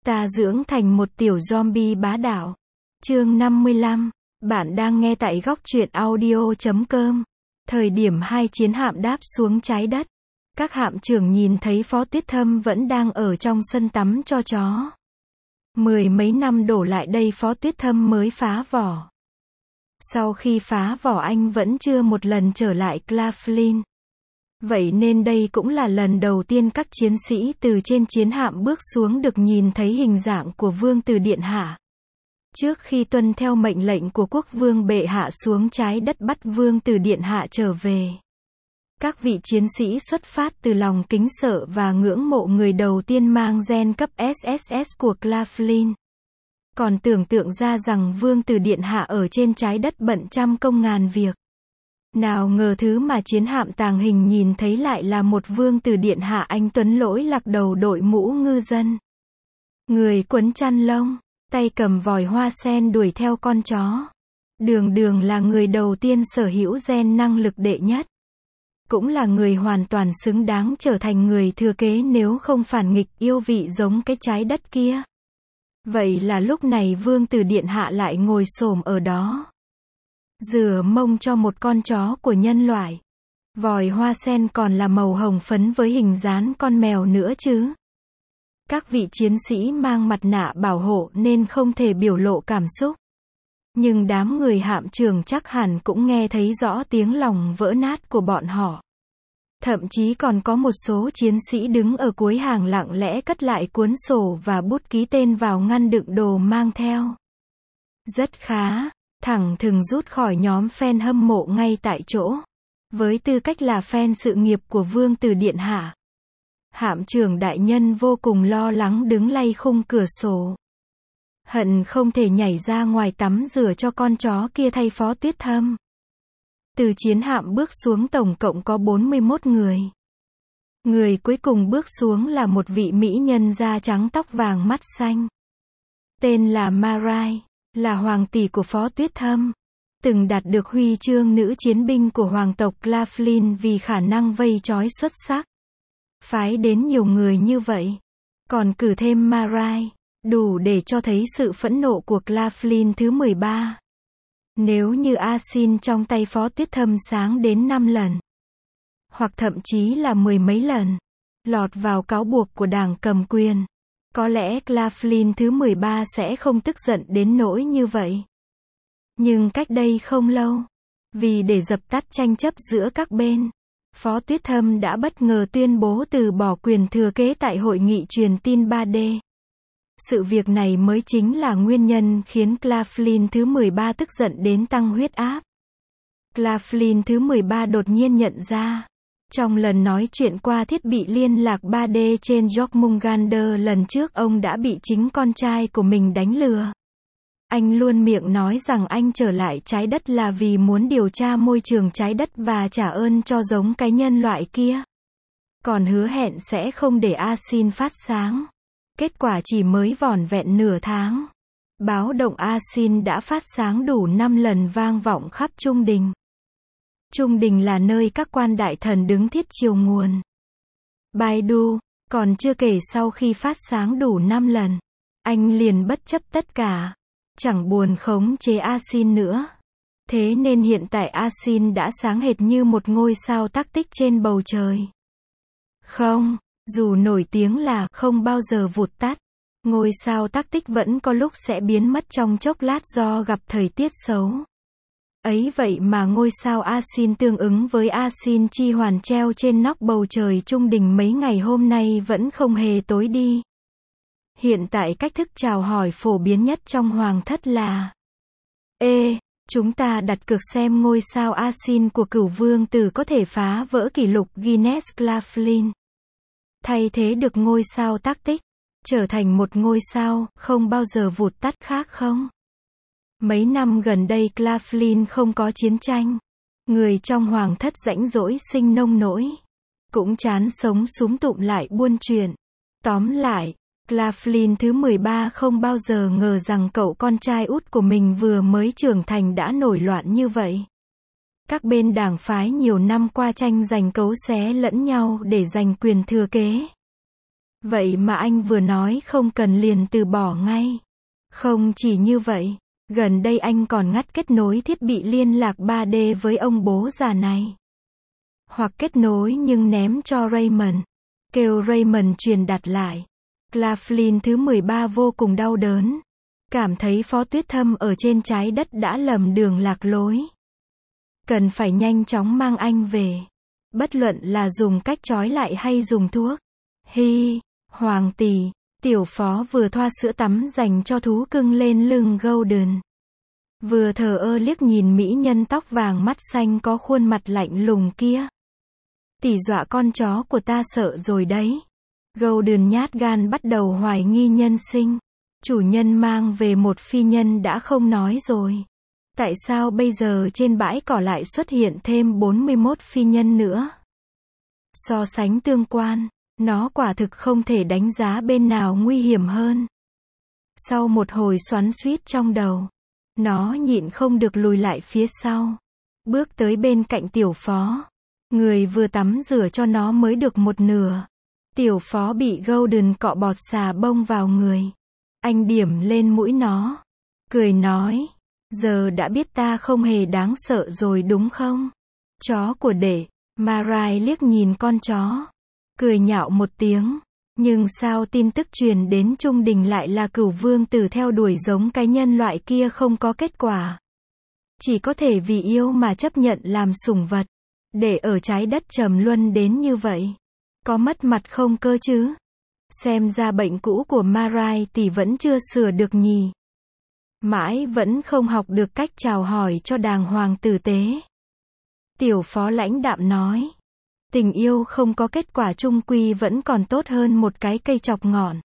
Ta dưỡng thành một tiểu zombie bá đạo. Chương 55. Bạn đang nghe tại góc truyện audio.com. Thời điểm hai chiến hạm đáp xuống trái đất, các hạm trưởng nhìn thấy Phó Tuyết Thâm vẫn đang ở trong sân tắm cho chó. Mười mấy năm đổ lại đây Phó Tuyết Thâm mới phá vỏ. Sau khi phá vỏ anh vẫn chưa một lần trở lại Claflin. Vậy nên đây cũng là lần đầu tiên các chiến sĩ từ trên chiến hạm bước xuống được nhìn thấy hình dạng của Vương Tử Điện Hạ. Trước khi tuân theo mệnh lệnh của Quốc Vương bệ hạ xuống trái đất bắt Vương Tử Điện Hạ trở về, các vị chiến sĩ xuất phát từ lòng kính sợ và ngưỡng mộ người đầu tiên mang gen cấp SSS của Claflin. Còn tưởng tượng ra rằng Vương Tử Điện Hạ ở trên trái đất bận trăm công ngàn việc. Nào ngờ thứ mà chiến hạm tàng hình nhìn thấy lại là một Vương Tử Điện Hạ anh tuấn lỗi lạc đầu đội mũ ngư dân. Người quấn chăn lông, tay cầm vòi hoa sen đuổi theo con chó. Đường đường là người đầu tiên sở hữu gen năng lực đệ nhất. Cũng là người hoàn toàn xứng đáng trở thành người thừa kế nếu không phản nghịch yêu vị giống cái trái đất kia. Vậy là lúc này Vương Tử Điện Hạ lại ngồi xổm ở đó, rửa mông cho một con chó của nhân loại. Vòi hoa sen còn là màu hồng phấn với hình dán con mèo nữa chứ. Các vị chiến sĩ mang mặt nạ bảo hộ nên không thể biểu lộ cảm xúc. Nhưng đám người hạm trưởng chắc hẳn cũng nghe thấy rõ tiếng lòng vỡ nát của bọn họ. Thậm chí còn có một số chiến sĩ đứng ở cuối hàng lặng lẽ cất lại cuốn sổ và bút ký tên vào ngăn đựng đồ mang theo. Rất khá, thẳng thừng rút khỏi nhóm fan hâm mộ ngay tại chỗ. Với tư cách là fan sự nghiệp của Vương Tử Điện Hạ, hạm trưởng đại nhân vô cùng lo lắng đứng lay khung cửa sổ. Hận không thể nhảy ra ngoài tắm rửa cho con chó kia thay Phó Tuyết Thâm. Từ chiến hạm bước xuống tổng cộng có 41 người. Người cuối cùng bước xuống là một vị mỹ nhân da trắng tóc vàng mắt xanh. Tên là Marai, là hoàng tỷ của Phó Tuyết Thâm. Từng đạt được huy chương nữ chiến binh của hoàng tộc Claflin vì khả năng vây trói xuất sắc. Phái đến nhiều người như vậy, còn cử thêm Marai, đủ để cho thấy sự phẫn nộ của Claflin thứ 13. Nếu như Asin trong tay Phó Tuyết Thâm sáng đến 5 lần, hoặc thậm chí là mười mấy lần, lọt vào cáo buộc của đảng cầm quyền, có lẽ Claflin thứ 13 sẽ không tức giận đến nỗi như vậy. Nhưng cách đây không lâu, vì để dập tắt tranh chấp giữa các bên, Phó Tuyết Thâm đã bất ngờ tuyên bố từ bỏ quyền thừa kế tại hội nghị truyền tin 3D. Sự việc này mới chính là nguyên nhân khiến Claflin thứ 13 tức giận đến tăng huyết áp. Claflin thứ 13 đột nhiên nhận ra, trong lần nói chuyện qua thiết bị liên lạc 3D trên Jormungandr lần trước ông đã bị chính con trai của mình đánh lừa. Anh luôn miệng nói rằng anh trở lại trái đất là vì muốn điều tra môi trường trái đất và trả ơn cho giống cái nhân loại kia. Còn hứa hẹn sẽ không để Asin phát sáng. Kết quả chỉ mới vỏn vẹn nửa tháng, báo động Asin đã phát sáng đủ 5 lần vang vọng khắp Trung Đình. Trung Đình là nơi các quan đại thần đứng thiết chiều nguồn. Baidu, còn chưa kể sau khi phát sáng đủ 5 lần, anh liền bất chấp tất cả, chẳng buồn khống chế Asin nữa. Thế nên hiện tại Asin đã sáng hệt như một ngôi sao tắc tích trên bầu trời. Không, dù nổi tiếng là không bao giờ vụt tắt, ngôi sao tắc tích vẫn có lúc sẽ biến mất trong chốc lát do gặp thời tiết xấu. Ấy vậy mà ngôi sao Asin tương ứng với Asin chi hoàn treo trên nóc bầu trời Trung Đình mấy ngày hôm nay vẫn không hề tối đi. Hiện tại cách thức chào hỏi phổ biến nhất trong hoàng thất là: Ê, chúng ta đặt cược xem ngôi sao Asin của Cửu Vương Tử có thể phá vỡ kỷ lục Guinness Claflin, thay thế được ngôi sao tắc tích, trở thành một ngôi sao không bao giờ vụt tắt khác không? Mấy năm gần đây Claflin không có chiến tranh. Người trong hoàng thất rãnh rỗi sinh nông nỗi, cũng chán sống súm tụm lại buôn chuyện. Tóm lại, Claflin thứ 13 không bao giờ ngờ rằng cậu con trai út của mình vừa mới trưởng thành đã nổi loạn như vậy. Các bên đảng phái nhiều năm qua tranh giành cấu xé lẫn nhau để giành quyền thừa kế. Vậy mà anh vừa nói không cần liền từ bỏ ngay. Không chỉ như vậy, gần đây anh còn ngắt kết nối thiết bị liên lạc 3D với ông bố già này. Hoặc kết nối nhưng ném cho Raymond. Kêu Raymond truyền đặt lại. Claflin thứ 13 vô cùng đau đớn. Cảm thấy Phó Tuyết Thâm ở trên trái đất đã lầm đường lạc lối. Cần phải nhanh chóng mang anh về. Bất luận là dùng cách trói lại hay dùng thuốc. Hoàng tỷ, tiểu phó vừa thoa sữa tắm dành cho thú cưng lên lưng Golden. Vừa thờ ơ liếc nhìn mỹ nhân tóc vàng mắt xanh có khuôn mặt lạnh lùng kia. Tỷ dọa con chó của ta sợ rồi đấy. Golden nhát gan bắt đầu hoài nghi nhân sinh. Chủ nhân mang về một phi nhân đã không nói rồi. Tại sao bây giờ trên bãi cỏ lại xuất hiện thêm 41 phi nhân nữa? So sánh tương quan, nó quả thực không thể đánh giá bên nào nguy hiểm hơn. Sau một hồi xoắn xuýt trong đầu, nó nhịn không được lùi lại phía sau. Bước tới bên cạnh tiểu phó. Người vừa tắm rửa cho nó mới được một nửa. Tiểu phó bị Golden cọ bọt xà bông vào người. Anh điểm lên mũi nó. Cười nói. Giờ đã biết ta không hề đáng sợ rồi đúng không? Chó của đệ. Marai liếc nhìn con chó. Cười nhạo một tiếng. Nhưng sao tin tức truyền đến Trung Đình lại là cửu vương tử theo đuổi giống cái nhân loại kia không có kết quả. Chỉ có thể vì yêu mà chấp nhận làm sủng vật. Để ở trái đất trầm luân đến như vậy. Có mất mặt không cơ chứ? Xem ra bệnh cũ của Marai tỷ vẫn chưa sửa được nhỉ. Mãi vẫn không học được cách chào hỏi cho đàng hoàng tử tế. Tiểu phó lãnh đạm nói. Tình yêu không có kết quả chung quy vẫn còn tốt hơn một cái cây chọc ngọn.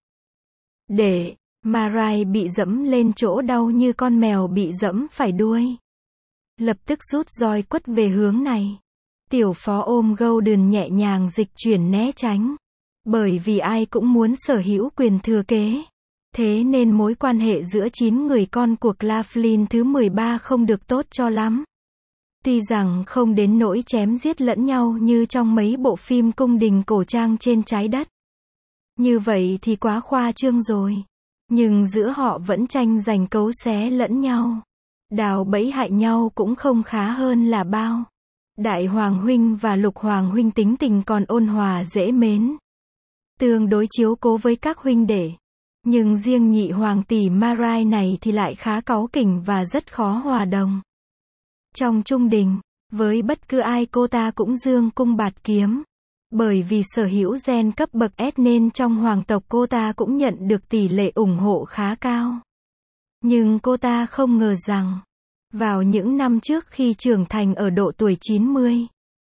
Để, Marai bị dẫm lên chỗ đau như con mèo bị dẫm phải đuôi. Lập tức rút roi quất về hướng này. Tiểu phó ôm Golden nhẹ nhàng dịch chuyển né tránh. Bởi vì ai cũng muốn sở hữu quyền thừa kế. Thế nên mối quan hệ giữa 9 người con của Claflin thứ 13 không được tốt cho lắm. Tuy rằng không đến nỗi chém giết lẫn nhau như trong mấy bộ phim cung đình cổ trang trên trái đất. Như vậy thì quá khoa trương rồi. Nhưng giữa họ vẫn tranh giành cấu xé lẫn nhau. Đào bẫy hại nhau cũng không khá hơn là bao. Đại Hoàng Huynh và Lục Hoàng Huynh tính tình còn ôn hòa dễ mến. Tương đối chiếu cố với các huynh đệ. Nhưng riêng nhị hoàng tỷ Marai này thì lại khá cáu kỉnh và rất khó hòa đồng. Trong Trung Đình, với bất cứ ai cô ta cũng dương cung bạt kiếm. Bởi vì sở hữu gen cấp bậc S nên trong hoàng tộc cô ta cũng nhận được tỷ lệ ủng hộ khá cao. Nhưng cô ta không ngờ rằng, vào những năm trước khi trưởng thành ở độ tuổi 90,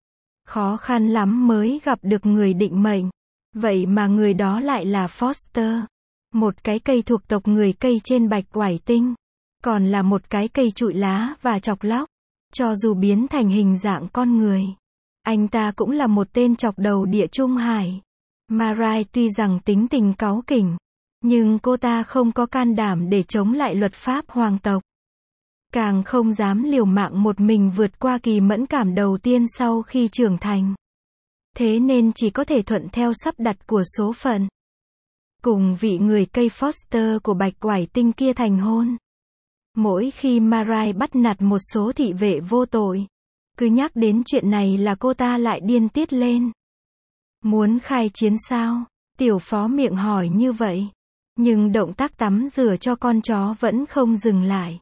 khó khăn lắm mới gặp được người định mệnh. Vậy mà người đó lại là Foster, một cái cây thuộc tộc người cây trên bạch quải tinh, còn là một cái cây trụi lá và chọc lóc. Cho dù biến thành hình dạng con người, anh ta cũng là một tên chọc đầu địa Trung Hải. Marai tuy rằng tính tình cáu kỉnh, nhưng cô ta không có can đảm để chống lại luật pháp hoàng tộc. Càng không dám liều mạng một mình vượt qua kỳ mẫn cảm đầu tiên sau khi trưởng thành. Thế nên chỉ có thể thuận theo sắp đặt của số phận. Cùng vị người cây Foster của bạch quải tinh kia thành hôn. Mỗi khi Marai bắt nạt một số thị vệ vô tội, cứ nhắc đến chuyện này là cô ta lại điên tiết lên. Muốn khai chiến sao? Tiểu phó miệng hỏi như vậy. Nhưng động tác tắm rửa cho con chó vẫn không dừng lại.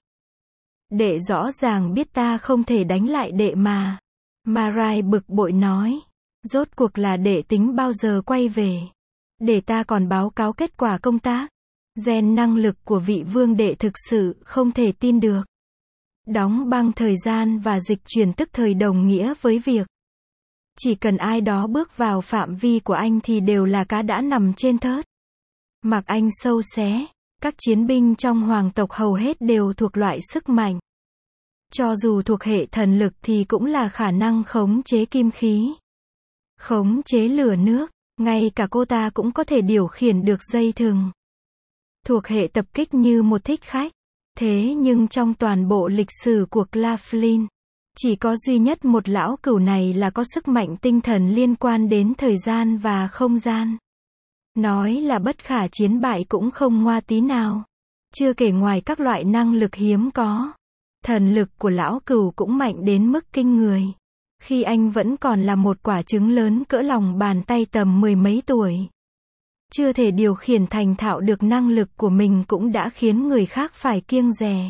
Đệ rõ ràng biết ta không thể đánh lại đệ mà. Marai bực bội nói. Rốt cuộc là đệ tính bao giờ quay về. Để ta còn báo cáo kết quả công tác. Gen năng lực của vị vương đệ thực sự không thể tin được. Đóng băng thời gian và dịch chuyển tức thời đồng nghĩa với việc chỉ cần ai đó bước vào phạm vi của anh thì đều là cá đã nằm trên thớt. Mặc anh sâu xé, các chiến binh trong hoàng tộc hầu hết đều thuộc loại sức mạnh. Cho dù thuộc hệ thần lực thì cũng là khả năng khống chế kim khí, khống chế lửa nước, ngay cả cô ta cũng có thể điều khiển được dây thừng. Thuộc hệ tập kích như một thích khách. Thế nhưng trong toàn bộ lịch sử của Claflin, chỉ có duy nhất một lão cửu này là có sức mạnh tinh thần liên quan đến thời gian và không gian. Nói là bất khả chiến bại cũng không ngoa tí nào. Chưa kể ngoài các loại năng lực hiếm có, thần lực của lão cừu cũng mạnh đến mức kinh người. Khi anh vẫn còn là một quả trứng lớn cỡ lòng bàn tay tầm 10 mấy tuổi, chưa thể điều khiển thành thạo được năng lực của mình cũng đã khiến người khác phải kiêng dè.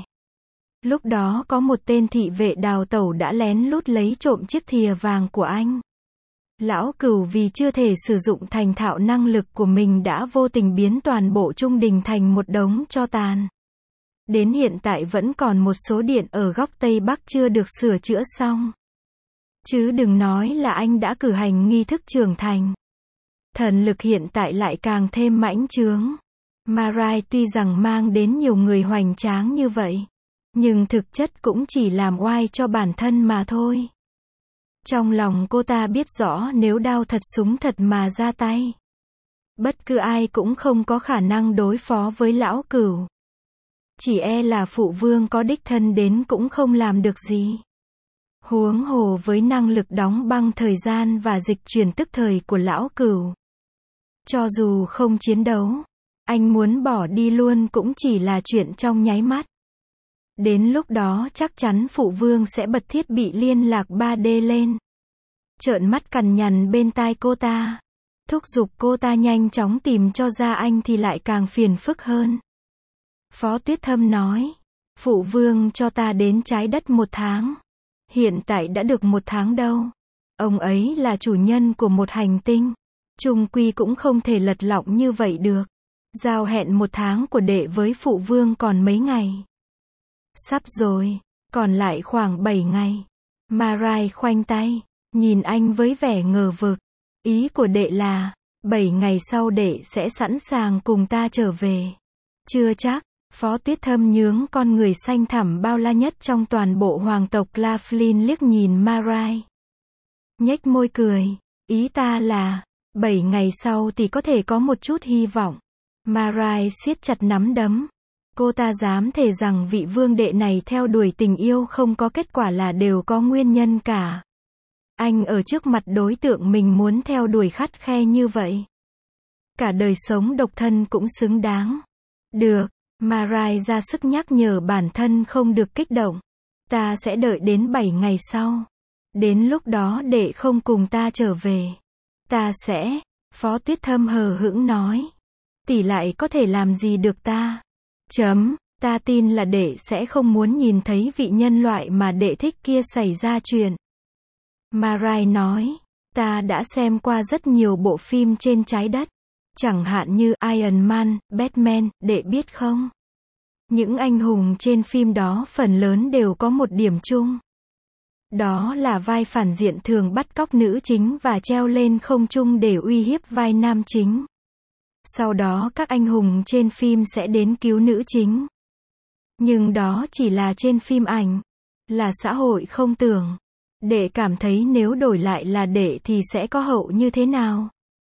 Lúc đó có một tên thị vệ đào tẩu đã lén lút lấy trộm chiếc thìa vàng của anh. Lão cừu vì chưa thể sử dụng thành thạo năng lực của mình đã vô tình biến toàn bộ trung đình thành một đống tro tàn. Đến hiện tại vẫn còn một số điện ở góc Tây Bắc chưa được sửa chữa xong. Chứ đừng nói là anh đã cử hành nghi thức trưởng thành. Thần lực hiện tại lại càng thêm mãnh trướng. Marai tuy rằng mang đến nhiều người hoành tráng như vậy, nhưng thực chất cũng chỉ làm oai cho bản thân mà thôi. Trong lòng cô ta biết rõ nếu đao thật súng thật mà ra tay, bất cứ ai cũng không có khả năng đối phó với lão cừu. Chỉ e là phụ vương có đích thân đến cũng không làm được gì. Huống hồ với năng lực đóng băng thời gian và dịch chuyển tức thời của lão cừu. Cho dù không chiến đấu, anh muốn bỏ đi luôn cũng chỉ là chuyện trong nháy mắt. Đến lúc đó chắc chắn phụ vương sẽ bật thiết bị liên lạc 3D lên. Trợn mắt cằn nhằn bên tai cô ta. Thúc giục cô ta nhanh chóng tìm cho ra anh thì lại càng phiền phức hơn. Phó Tuyết Thâm nói, phụ vương cho ta đến trái đất 1 tháng. Hiện tại đã được 1 tháng đâu. Ông ấy là chủ nhân của một hành tinh. Chung quy cũng không thể lật lọng như vậy được. Giao hẹn 1 tháng của đệ với phụ vương còn mấy ngày. Sắp rồi, còn lại khoảng 7 ngày. Marai khoanh tay, nhìn anh với vẻ ngờ vực. Ý của đệ là, 7 ngày sau đệ sẽ sẵn sàng cùng ta trở về. Chưa chắc. Phó Tuyết Thâm nhướng con người xanh thẳm bao la nhất trong toàn bộ hoàng tộc Claflin liếc nhìn Marai. Nhếch môi cười. Ý ta là, 7 ngày sau thì có thể có một chút hy vọng. Marai siết chặt nắm đấm. Cô ta dám thề rằng vị vương đệ này theo đuổi tình yêu không có kết quả là đều có nguyên nhân cả. Anh ở trước mặt đối tượng mình muốn theo đuổi khắt khe như vậy. Cả đời sống độc thân cũng xứng đáng. Được. Marai ra sức nhắc nhở bản thân không được kích động. Ta sẽ đợi đến 7 ngày sau. Đến lúc đó đệ không cùng ta trở về. Ta sẽ, Phó Tuyết Thâm hờ hững nói. Tỷ lại có thể làm gì được ta? Ta tin là đệ sẽ không muốn nhìn thấy vị nhân loại mà đệ thích kia xảy ra chuyện. Marai nói, ta đã xem qua rất nhiều bộ phim trên trái đất. Chẳng hạn như Iron Man, Batman, đệ biết không? Những anh hùng trên phim đó phần lớn đều có một điểm chung. Đó là vai phản diện thường bắt cóc nữ chính và treo lên không trung để uy hiếp vai nam chính. Sau đó các anh hùng trên phim sẽ đến cứu nữ chính. Nhưng đó chỉ là trên phim ảnh. Là xã hội không tưởng. Đệ cảm thấy nếu đổi lại là đệ thì sẽ có hậu như thế nào?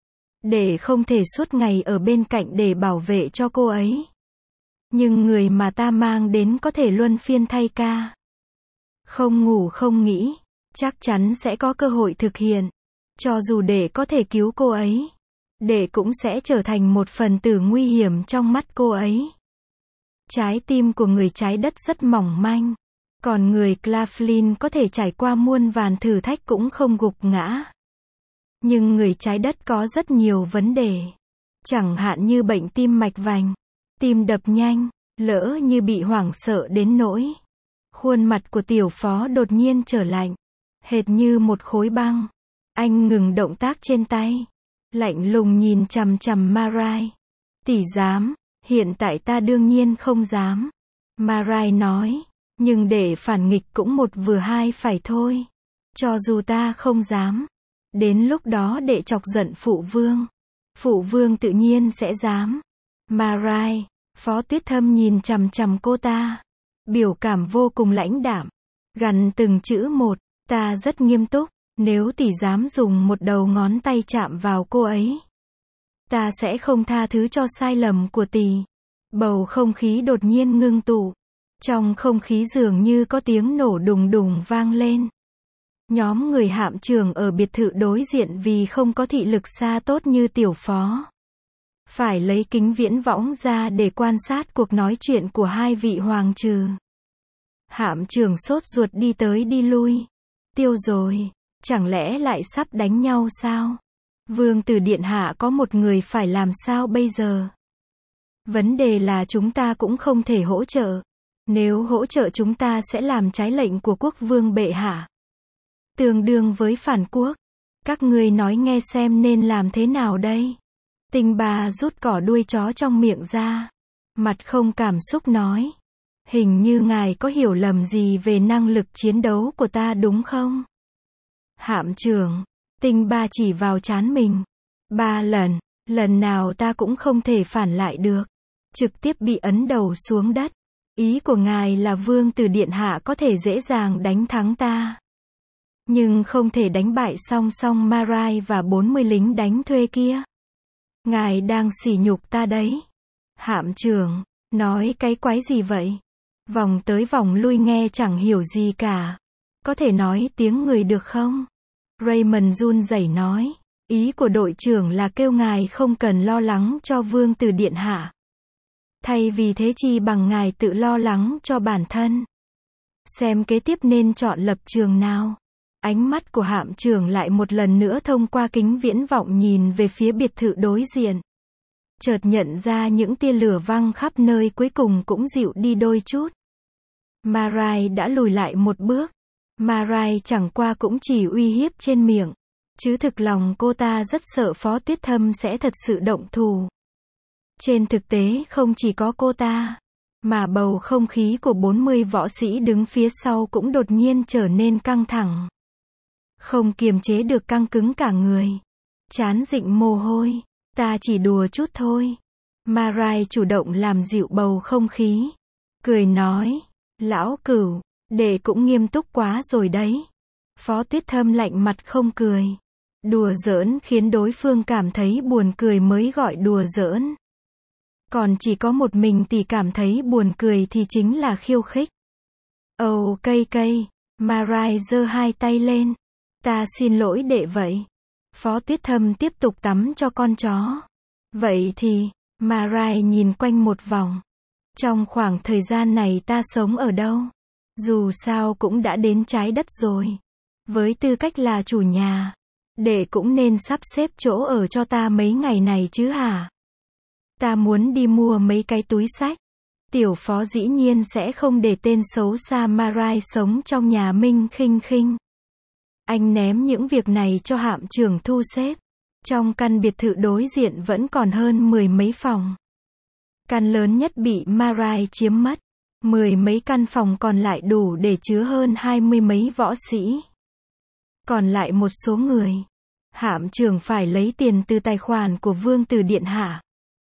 Đệ không thể suốt ngày ở bên cạnh để bảo vệ cho cô ấy. Nhưng người mà ta mang đến có thể luân phiên thay ca. Không ngủ không nghĩ, chắc chắn sẽ có cơ hội thực hiện. Cho dù đệ có thể cứu cô ấy, đệ cũng sẽ trở thành một phần tử nguy hiểm trong mắt cô ấy. Trái tim của người trái đất rất mỏng manh. Còn người Claflin có thể trải qua muôn vàn thử thách cũng không gục ngã. Nhưng người trái đất có rất nhiều vấn đề. Chẳng hạn như bệnh tim mạch vành, tim đập nhanh, lỡ như bị hoảng sợ đến nỗi. Khuôn mặt của tiểu phó đột nhiên trở lạnh, hệt như một khối băng. Anh ngừng động tác trên tay, lạnh lùng nhìn chằm chằm Marai. Tỷ dám, hiện tại ta đương nhiên không dám. Marai nói, nhưng để phản nghịch cũng một vừa hai phải thôi. Cho dù ta không dám, đến lúc đó đệ chọc giận phụ vương tự nhiên sẽ dám. Marai, Phó Tuyết Thâm nhìn chằm chằm cô ta, biểu cảm vô cùng lãnh đạm, gằn từng chữ một, ta rất nghiêm túc, nếu tỷ dám dùng một đầu ngón tay chạm vào cô ấy, ta sẽ không tha thứ cho sai lầm của tỷ. Bầu không khí đột nhiên ngưng tụ, trong không khí dường như có tiếng nổ đùng đùng vang lên. Nhóm người hạm trưởng ở biệt thự đối diện vì không có thị lực xa tốt như tiểu phó phải lấy kính viễn võng ra để quan sát cuộc nói chuyện của hai vị hoàng trừ. Hạm trưởng sốt ruột đi tới đi lui. Tiêu rồi, chẳng lẽ lại sắp đánh nhau sao? Vương tử điện hạ có một người phải làm sao bây giờ? Vấn đề là chúng ta cũng không thể hỗ trợ. Nếu hỗ trợ chúng ta sẽ làm trái lệnh của quốc vương bệ hạ. Tương đương với phản quốc. Các ngươi nói nghe xem nên làm thế nào đây? Tinh Ba rút cỏ đuôi chó trong miệng ra. Mặt không cảm xúc nói. Hình như ngài có hiểu lầm gì về năng lực chiến đấu của ta đúng không? Hạm trưởng, Tinh Ba chỉ vào trán mình. 3 lần, lần nào ta cũng không thể phản lại được. Trực tiếp bị ấn đầu xuống đất. Ý của ngài là vương tử điện hạ có thể dễ dàng đánh thắng ta. Nhưng không thể đánh bại song song Marai và 40 lính đánh thuê kia. Ngài đang sỉ nhục ta đấy. Hạm trưởng, nói cái quái gì vậy? Vòng tới vòng lui nghe chẳng hiểu gì cả. Có thể nói tiếng người được không? Raymond run rẩy nói. Ý của đội trưởng là kêu ngài không cần lo lắng cho vương tử điện hạ. Thay vì thế chi bằng ngài tự lo lắng cho bản thân. Xem kế tiếp nên chọn lập trường nào. Ánh mắt của hạm trưởng lại một lần nữa thông qua kính viễn vọng nhìn về phía biệt thự đối diện. Chợt nhận ra những tia lửa văng khắp nơi cuối cùng cũng dịu đi đôi chút. Marai đã lùi lại một bước. Marai chẳng qua cũng chỉ uy hiếp trên miệng. Chứ thực lòng cô ta rất sợ Phó Tuyết Thâm sẽ thật sự động thủ. Trên thực tế không chỉ có cô ta, mà bầu không khí của 40 võ sĩ đứng phía sau cũng đột nhiên trở nên căng thẳng. Không kiềm chế được căng cứng cả người. Trán dịnh mồ hôi. Ta chỉ đùa chút thôi. Marai chủ động làm dịu bầu không khí. Cười nói. Lão Cửu, đệ cũng nghiêm túc quá rồi đấy. Phó Tuyết Thâm lạnh mặt không cười. Đùa giỡn khiến đối phương cảm thấy buồn cười mới gọi đùa giỡn. Còn chỉ có một mình tỷ cảm thấy buồn cười thì chính là khiêu khích. Ồ cây, Marai giơ hai tay lên. Ta xin lỗi đệ vậy. Phó Tuyết Thâm tiếp tục tắm cho con chó. Vậy thì, Marai nhìn quanh một vòng. Trong khoảng thời gian này ta sống ở đâu? Dù sao cũng đã đến trái đất rồi. Với tư cách là chủ nhà, đệ cũng nên sắp xếp chỗ ở cho ta mấy ngày này chứ hả? Ta muốn đi mua mấy cái túi xách. Tiểu phó dĩ nhiên sẽ không để tên xấu xa Marai sống trong nhà Minh Khinh Khinh. Anh ném những việc này cho hạm trưởng thu xếp. Trong căn biệt thự đối diện vẫn còn hơn 10 mấy phòng. Căn lớn nhất bị Marai chiếm mất. 10 mấy căn phòng còn lại đủ để chứa hơn 20 mấy võ sĩ. Còn lại một số người. Hạm trưởng phải lấy tiền từ tài khoản của vương tử điện hạ.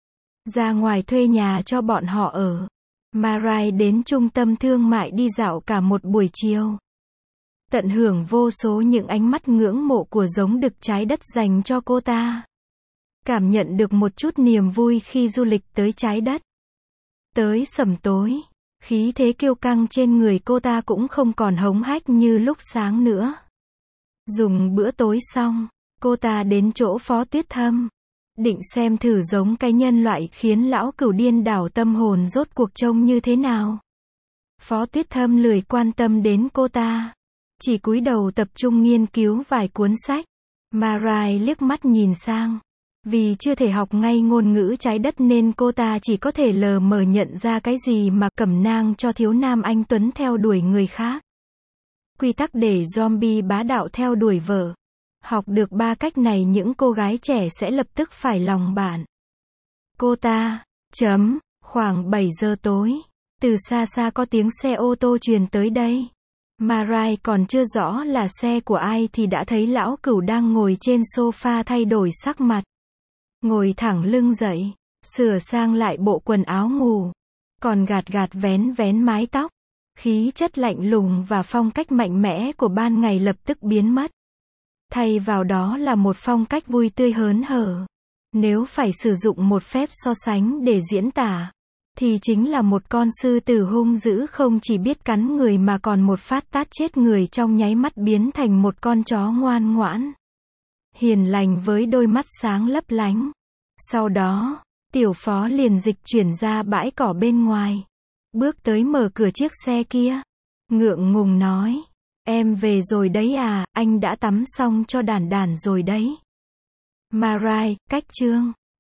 Ra ngoài thuê nhà cho bọn họ ở. Marai đến trung tâm thương mại đi dạo cả một buổi chiều. Tận hưởng vô số những ánh mắt ngưỡng mộ của giống đực trái đất dành cho cô ta. Cảm nhận được một chút niềm vui khi du lịch tới trái đất. Tới sẩm tối, khí thế kiêu căng trên người cô ta cũng không còn hống hách như lúc sáng nữa. Dùng bữa tối xong, cô ta đến chỗ Phó Tuyết Thâm. Định xem thử giống cái nhân loại khiến lão Cửu điên đảo tâm hồn rốt cuộc trông như thế nào. Phó Tuyết Thâm lười quan tâm đến cô ta. Chỉ cúi đầu tập trung nghiên cứu vài cuốn sách. Marai liếc mắt nhìn sang. Vì chưa thể học ngay ngôn ngữ trái đất nên cô ta chỉ có thể lờ mờ nhận ra cái gì mà cẩm nang cho thiếu nam anh tuấn theo đuổi người khác. Quy tắc để zombie bá đạo theo đuổi vợ. Học được 3 cách này những cô gái trẻ sẽ lập tức phải lòng bạn. Cô ta, khoảng 7 giờ tối. Từ xa xa có tiếng xe ô tô truyền tới đây. Marai còn chưa rõ là xe của ai thì đã thấy lão Cửu đang ngồi trên sofa thay đổi sắc mặt. Ngồi thẳng lưng dậy, sửa sang lại bộ quần áo ngủ. Còn gạt vén mái tóc. Khí chất lạnh lùng và phong cách mạnh mẽ của ban ngày lập tức biến mất. Thay vào đó là một phong cách vui tươi hớn hở. Nếu phải sử dụng một phép so sánh để diễn tả, thì chính là một con sư tử hung dữ không chỉ biết cắn người mà còn một phát tát chết người trong nháy mắt biến thành một con chó ngoan ngoãn. Hiền lành với đôi mắt sáng lấp lánh. Sau đó, Tiểu Phó liền dịch chuyển ra bãi cỏ bên ngoài. Bước tới mở cửa chiếc xe kia. Ngượng ngùng nói. Em về rồi đấy à, anh đã tắm xong cho Đản Đản rồi đấy. Marai, cách chương